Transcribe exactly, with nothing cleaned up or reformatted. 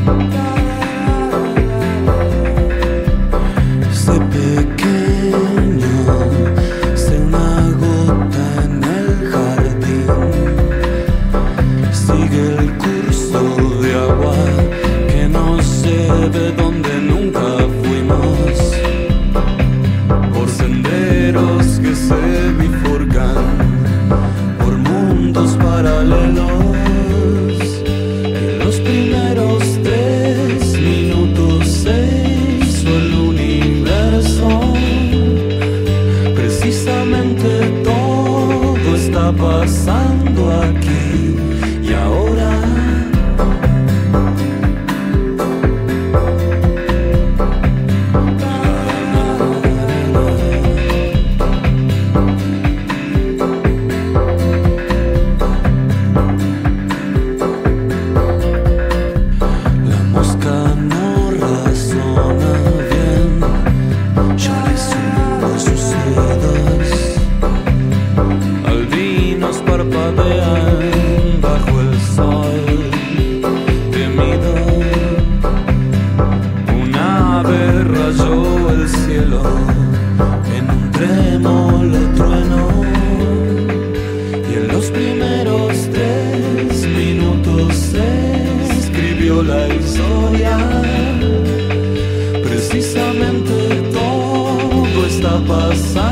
Sé pequeño, sé una gota en el jardín. Sigue el curso de agua que no se ve donde nunca fuimos, por senderos que se bifurcan, por mundos paralelos. En los primeros tres minutos se hizo el universo. Precisamente todo está pasando aquí y ahora. Parpadean bajo el sol temido. Un ave rayó el cielo en un trémolo trueno, y en los primeros tres minutos se escribió la historia. Precisamente todo está pasando